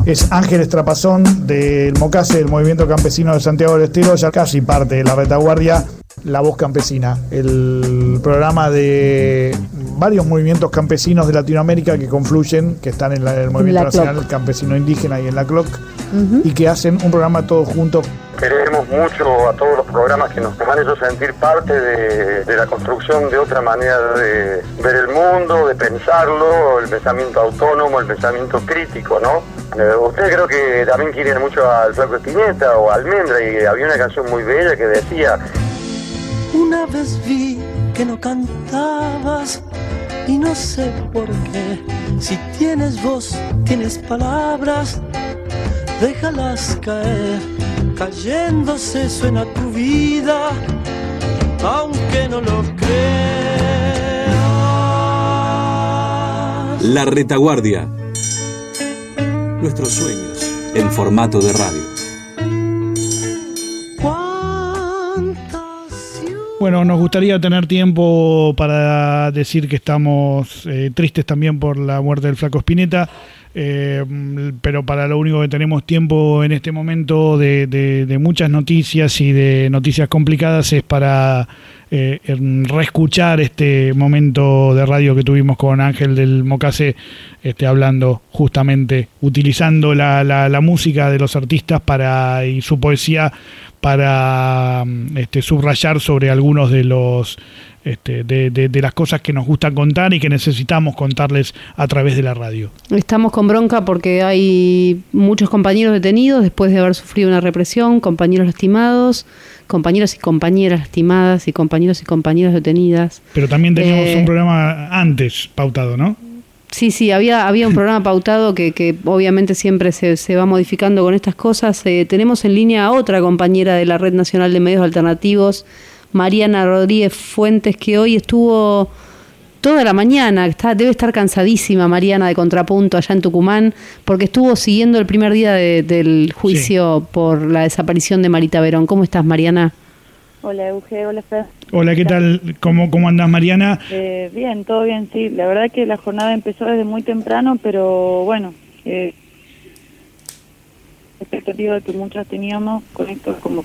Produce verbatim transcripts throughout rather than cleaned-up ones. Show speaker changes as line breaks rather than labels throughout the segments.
Es Ángel Estrapazón del Mocase, del Movimiento Campesino de Santiago del Estero, ya casi parte de la retaguardia La Voz Campesina, el programa de varios movimientos campesinos de Latinoamérica que confluyen, que están en, la, en el Movimiento Nacional Campesino Indígena y en la C L O C, uh-huh. y que hacen un programa todos juntos.
Queremos mucho a todos los programas que nos han hecho sentir parte de, de la construcción de otra manera de ver el mundo, de pensarlo, el pensamiento autónomo, el pensamiento crítico, ¿no? Eh, ustedes creo que también quieren mucho al Flaco Spinetta o a Almendra, y había una canción muy bella que decía:
una vez vi que no cantabas y no sé por qué. Si tienes voz, tienes palabras, déjalas caer. Cayéndose suena tu vida, aunque no lo creas.
La Retaguardia. Nuestros sueños en formato de radio.
Bueno, nos gustaría tener tiempo para decir que estamos eh, tristes también por la muerte del Flaco Spinetta, eh, pero para lo único que tenemos tiempo en este momento de, de, de muchas noticias y de noticias complicadas es para eh, reescuchar este momento de radio que tuvimos con Ángel del Mocase, este, hablando justamente, utilizando la, la, la música de los artistas para y su poesía para este, subrayar sobre algunos de los este, de, de, de las cosas que nos gusta contar y que necesitamos contarles a través de la radio.
Estamos con bronca porque hay muchos compañeros detenidos después de haber sufrido una represión, compañeros lastimados, compañeros y compañeras lastimadas y compañeros y compañeras detenidas.
Pero también teníamos
eh,
un programa antes pautado, ¿no?
Sí, sí, había había un programa pautado que, que obviamente siempre se, se va modificando con estas cosas. Eh, tenemos en línea a otra compañera de la Red Nacional de Medios Alternativos, Mariana Rodríguez Fuentes, que hoy estuvo toda la mañana, está, debe estar cansadísima Mariana de Contrapunto allá en Tucumán, porque estuvo siguiendo el primer día de, del juicio sí. por la desaparición de Marita Verón. ¿Cómo estás, Mariana?
Hola, Euge, hola, Fer.
Hola, ¿qué tal? ¿Cómo, cómo andás, Mariana?
Eh, bien, todo bien, sí. La verdad que la jornada empezó desde muy temprano, pero bueno, eh, expectativa que muchas teníamos con esto como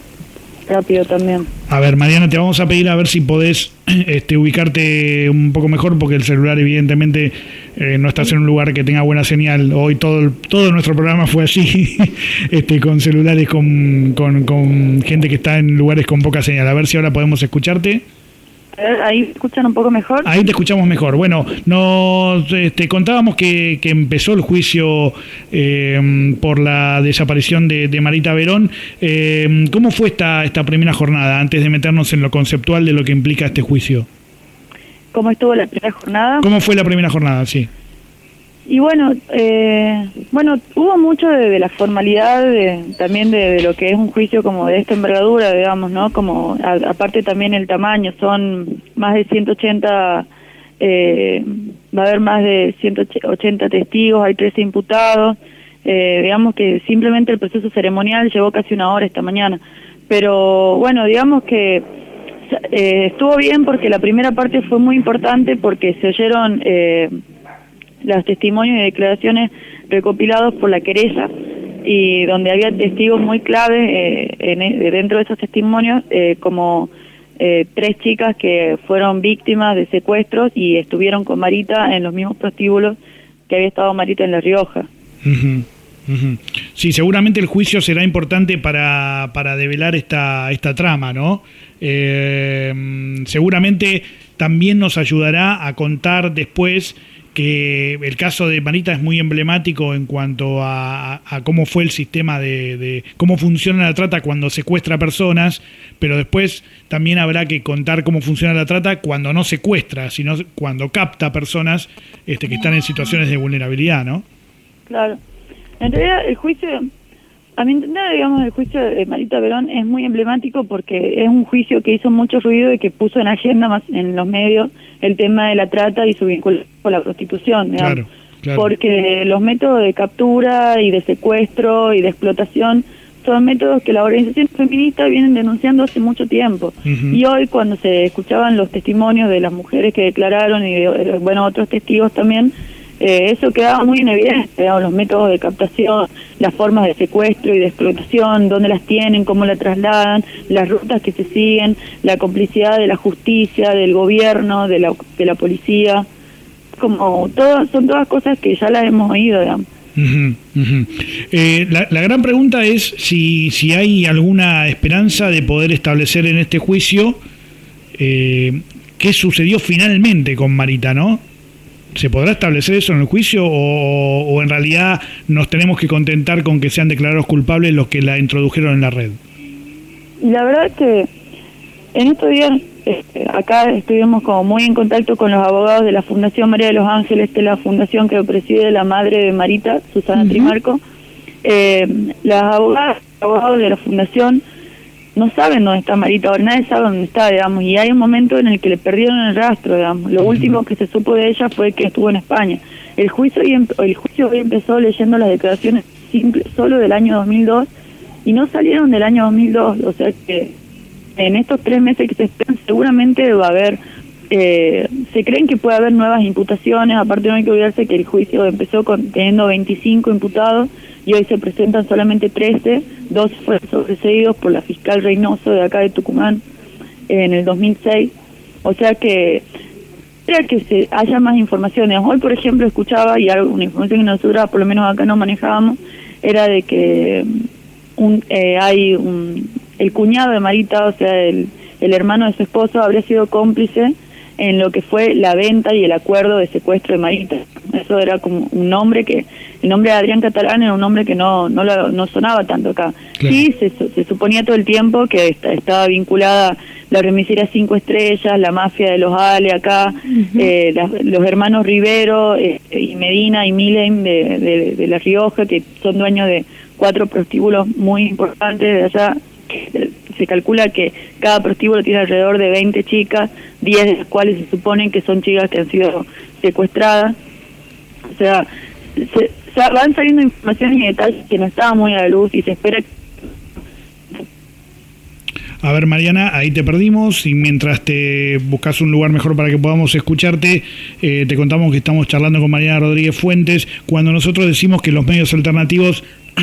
rápido también.
A ver, Mariana, te vamos a pedir a ver si podés este, ubicarte un poco mejor, porque el celular evidentemente eh, no estás en un lugar que tenga buena señal. Hoy todo el, todo nuestro programa fue así, este, con celulares, con, con, con gente que está en lugares con poca señal. A ver si ahora podemos escucharte.
¿Ahí me escuchan un poco mejor?
Ahí te escuchamos mejor. Bueno, nos este, contábamos que, que empezó el juicio eh, por la desaparición de, de Marita Verón. Eh, ¿Cómo fue esta, esta primera jornada, antes de meternos en lo conceptual de lo que implica este juicio?
¿Cómo estuvo la primera jornada?
¿Cómo fue la primera jornada? Sí.
Y bueno, eh, bueno, hubo mucho de, de la formalidad, de, también de, de lo que es un juicio como de esta envergadura, digamos, ¿no? Como a, aparte también el tamaño, son más de ciento ochenta, eh, va a haber más de ciento ochenta testigos, hay trece imputados, eh, digamos que simplemente el proceso ceremonial llevó casi una hora esta mañana, pero bueno, digamos que eh, estuvo bien porque la primera parte fue muy importante porque se oyeron Eh, los testimonios y declaraciones recopilados por la querella, y donde había testigos muy claves eh, en, dentro de esos testimonios, eh, como eh, tres chicas que fueron víctimas de secuestros y estuvieron con Marita en los mismos prostíbulos que había estado Marita en La Rioja.
Uh-huh. Uh-huh. Sí, seguramente el juicio será importante para, para develar esta, esta trama, ¿no? Eh, seguramente también nos ayudará a contar después que el caso de Marita es muy emblemático en cuanto a, a cómo fue el sistema de, de cómo funciona la trata cuando secuestra personas, pero después también habrá que contar cómo funciona la trata cuando no secuestra, sino cuando capta personas este, que están en situaciones de vulnerabilidad, ¿no?
Claro. En realidad el juicio, a mi entender, digamos, el juicio de Marita Verón es muy emblemático porque es un juicio que hizo mucho ruido y que puso en agenda más en los medios el tema de la trata y su vínculo con la prostitución, digamos. Claro, claro. Porque los métodos de captura y de secuestro y de explotación son métodos que las organizaciones feministas vienen denunciando hace mucho tiempo. Uh-huh. Y hoy, cuando se escuchaban los testimonios de las mujeres que declararon y de, bueno, otros testigos también, eh, eso quedaba muy en evidencia, digamos, los métodos de captación, las formas de secuestro y de explotación, dónde las tienen, cómo la trasladan, las rutas que se siguen, la complicidad de la justicia, del gobierno, de la, de la policía, como todo, son todas cosas que ya las hemos oído, digamos.
Uh-huh, uh-huh. Eh, la, la gran pregunta es si, si hay alguna esperanza de poder establecer en este juicio eh, qué sucedió finalmente con Marita, ¿no? ¿Se podrá establecer eso en el juicio o, o en realidad nos tenemos que contentar con que sean declarados culpables los que la introdujeron en la red?
Y la verdad es que en estos días este, acá estuvimos como muy en contacto con los abogados de la Fundación María de los Ángeles, que es la fundación que preside la madre de Marita, Susana uh-huh. Trimarco. Eh, las abogadas, los abogados de la fundación no saben dónde está Marita, ahora nadie sabe dónde está, digamos, y hay un momento en el que le perdieron el rastro, digamos. Lo uh-huh. último que se supo de ella fue que estuvo en España. El juicio hoy, el juicio hoy empezó leyendo las declaraciones simples solo del año dos mil dos y no salieron del año dos mil dos, o sea que en estos tres meses que se esperan seguramente va a haber, eh, se creen que puede haber nuevas imputaciones, aparte no hay que olvidarse que el juicio empezó con, teniendo veinticinco imputados y hoy se presentan solamente trece, dos fueron sobreseídos por la fiscal Reynoso de acá de Tucumán eh, en el dos mil seis, o sea que espera que se haya más informaciones. Hoy por ejemplo escuchaba, y algo, una información que nosotros por lo menos acá no manejábamos, era de que un, eh, hay un... el cuñado de Marita, o sea, el, el hermano de su esposo, habría sido cómplice en lo que fue la venta y el acuerdo de secuestro de Marita. Eso era como un nombre que, el nombre de Adrián Catalán era un nombre que no no, lo, no sonaba tanto acá. Claro. Sí, se, se suponía todo el tiempo que está, estaba vinculada la remisera Cinco Estrellas, la mafia de los Ale acá, uh-huh. eh, las, los hermanos Rivero eh, y Medina y Milen de, de, de La Rioja, que son dueños de cuatro prostíbulos muy importantes de allá. Se calcula que cada prostíbulo tiene alrededor de veinte chicas, diez de las cuales se suponen que son chicas que han sido secuestradas. O sea, se, se van saliendo informaciones y detalles que no estaban muy a la luz y se espera que...
A ver, Mariana, ahí te perdimos y mientras te buscas un lugar mejor para que podamos escucharte, eh, te contamos que estamos charlando con Mariana Rodríguez Fuentes. Cuando nosotros decimos que los medios alternativos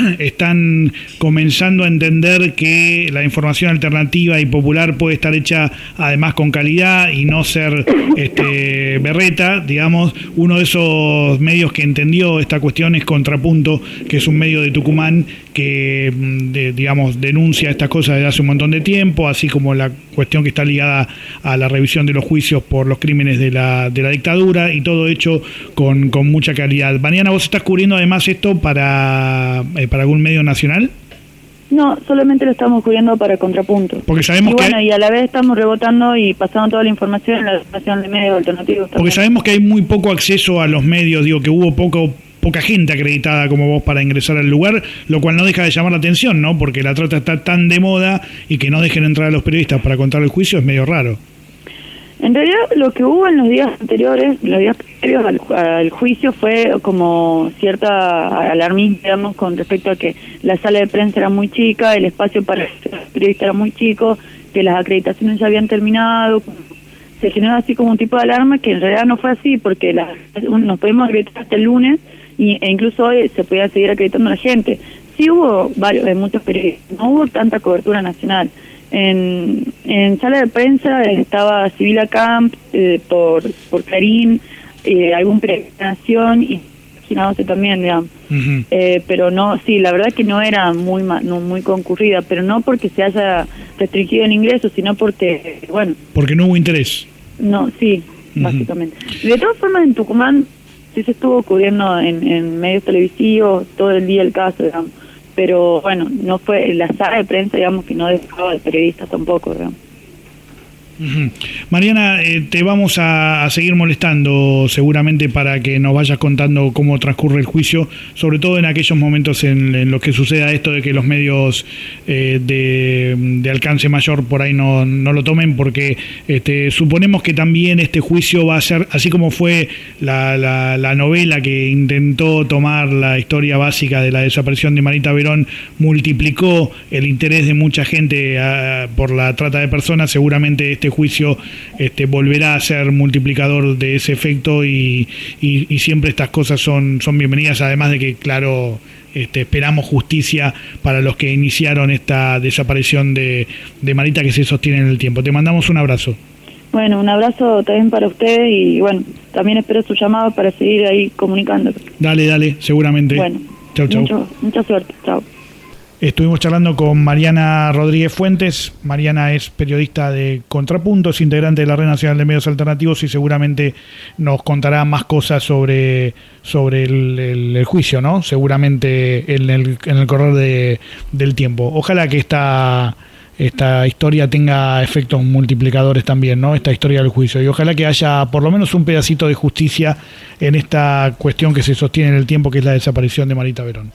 están comenzando a entender que la información alternativa y popular puede estar hecha además con calidad y no ser este, berreta, digamos, uno de esos medios que entendió esta cuestión es Contrapunto, que es un medio de Tucumán que, de, digamos, denuncia estas cosas desde hace un montón de tiempo, así como la cuestión que está ligada a la revisión de los juicios por los crímenes de la, de la dictadura y todo hecho con, con mucha calidad. Mariana, ¿vos estás cubriendo además esto para... Eh, para algún medio nacional?
No, solamente lo estamos cubriendo para Contrapunto.
Porque sabemos
y bueno,
que hay...
y a la vez estamos rebotando y pasando toda la información en la estación de medios alternativos también.
Porque sabemos que hay muy poco acceso a los medios, digo que hubo poco poca gente acreditada como vos para ingresar al lugar, lo cual no deja de llamar la atención, ¿no? Porque la trata está tan de moda y que no dejen entrar a los periodistas para contar el juicio es medio raro.
En realidad lo que hubo en los días anteriores, los días previos al, al juicio fue como cierta alarmismo, digamos, con respecto a que la sala de prensa era muy chica, el espacio para los periodistas era muy chico, que las acreditaciones ya habían terminado. Se generó así como un tipo de alarma que en realidad no fue así, porque la, nos podemos acreditar hasta el lunes y, e incluso hoy se podía seguir acreditando a la gente. Sí hubo varios, de muchos periodistas, no hubo tanta cobertura nacional. En, en sala de prensa estaba Sibila Camp, eh, por, por Clarín, eh, algún periodista de Nación y imaginándose también, digamos. Uh-huh. Eh, pero no, sí, la verdad que no era muy no, muy concurrida, pero no porque se haya restringido el ingreso, sino porque, bueno...
Porque no hubo interés.
No, sí, uh-huh. básicamente. De todas formas, en Tucumán sí se estuvo cubriendo en, en medios televisivos todo el día el caso, digamos. Pero bueno, no fue la sala de prensa, digamos, que no dejaba de periodistas tampoco, digamos.
Uh-huh. Mariana, eh, te vamos a, a seguir molestando seguramente para que nos vayas contando cómo transcurre el juicio, sobre todo en aquellos momentos en, en los que suceda esto de que los medios eh, de, de alcance mayor por ahí no, no lo tomen, porque este, suponemos que también este juicio va a ser, así como fue la, la, la novela que intentó tomar la historia básica de la desaparición de Marita Verón, multiplicó el interés de mucha gente a, por la trata de personas, seguramente este este juicio este, volverá a ser multiplicador de ese efecto y, y, y siempre estas cosas son, son bienvenidas, además de que, claro, este, esperamos justicia para los que iniciaron esta desaparición de, de Marita que se sostiene en el tiempo. Te mandamos un abrazo.
Bueno, un abrazo también para ustedes y bueno, también espero su llamado para seguir ahí comunicando.
Dale, dale, seguramente.
Bueno,
chau, chau.
Mucho, mucha suerte, chao.
Estuvimos charlando con Mariana Rodríguez Fuentes. Mariana es periodista de Contrapuntos, integrante de la Red Nacional de Medios Alternativos y seguramente nos contará más cosas sobre, sobre el, el, el juicio, ¿no? Seguramente en el, en el correr de, del tiempo. Ojalá que esta, esta historia tenga efectos multiplicadores también, ¿no? Esta historia del juicio. Y ojalá que haya por lo menos un pedacito de justicia en esta cuestión que se sostiene en el tiempo, que es la desaparición de Marita Verón.